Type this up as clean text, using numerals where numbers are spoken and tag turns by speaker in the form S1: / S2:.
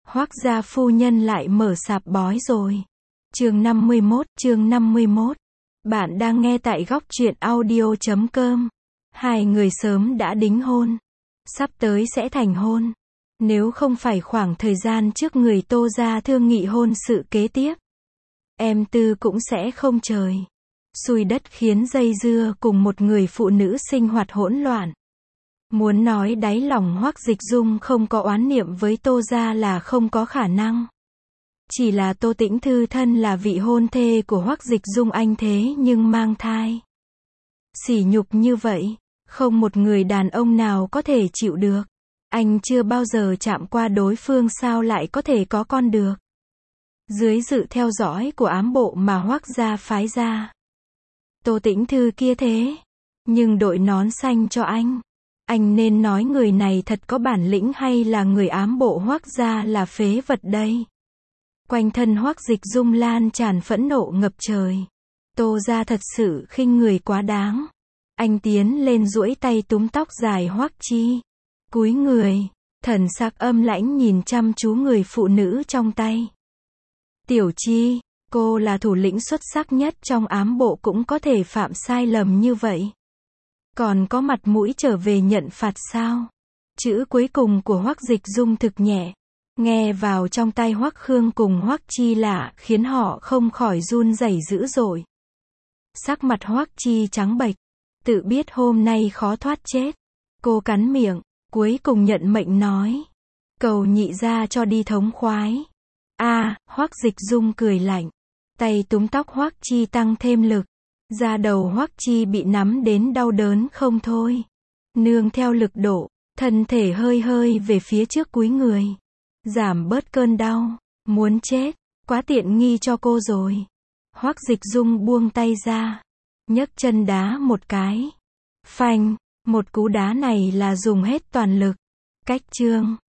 S1: Hoác gia phu nhân lại mở sạp bói rồi. Chương 51. Bạn đang nghe tại góc truyện audio.com. Hai người sớm đã đính hôn. Sắp tới sẽ thành hôn. Nếu không phải khoảng thời gian trước người Tô gia thương nghị hôn sự kế tiếp, em Tư cũng sẽ không trời xui đất khiến dây dưa cùng một người phụ nữ sinh hoạt hỗn loạn. Muốn nói đáy lòng Hoắc Dịch Dung không có oán niệm với Tô gia là không có khả năng. Chỉ là Tô Tĩnh Thư thân là vị hôn thê của Hoắc Dịch Dung anh thế nhưng mang thai. Sỉ nhục như vậy, không một người đàn ông nào có thể chịu được. Anh chưa bao giờ chạm qua đối phương sao lại có thể có con được. Dưới sự theo dõi của ám bộ mà Hoắc gia phái ra, Tô Tĩnh Thư kia thế nhưng đội nón xanh cho anh nên nói người này thật có bản lĩnh hay là người ám bộ Hoắc gia là phế vật đây. Quanh thân Hoắc Dịch Dung lan tràn phẫn nộ ngập trời. Tô gia thật sự khinh người quá đáng. Anh tiến lên duỗi tay túm tóc dài Hoắc Chi, cúi người, thần sắc âm lãnh nhìn chăm chú người phụ nữ trong tay. Tiểu Chi, cô là thủ lĩnh xuất sắc nhất trong ám bộ cũng có thể phạm sai lầm như vậy. Còn có mặt mũi trở về nhận phạt sao? Chữ cuối cùng của Hoắc Dịch Dung thực nhẹ, nghe vào trong tai Hoắc Khương cùng Hoắc Chi lạ khiến họ không khỏi run rẩy dữ dội. Sắc mặt Hoắc Chi trắng bệch, tự biết hôm nay khó thoát chết. Cô cắn miệng, cuối cùng nhận mệnh nói: cầu nhị gia cho đi thống khoái. Hoắc Dịch Dung cười lạnh, tay túm tóc Hoắc Chi tăng thêm lực. Da đầu Hoắc Chi bị nắm đến đau đớn không thôi. Nương theo lực độ, thân thể hơi hơi về phía trước cúi người, giảm bớt cơn đau. Muốn chết, quá tiện nghi cho cô rồi. Hoắc Dịch Dung buông tay ra, nhấc chân đá một cái. Phanh, một cú đá này là dùng hết toàn lực. Cách chương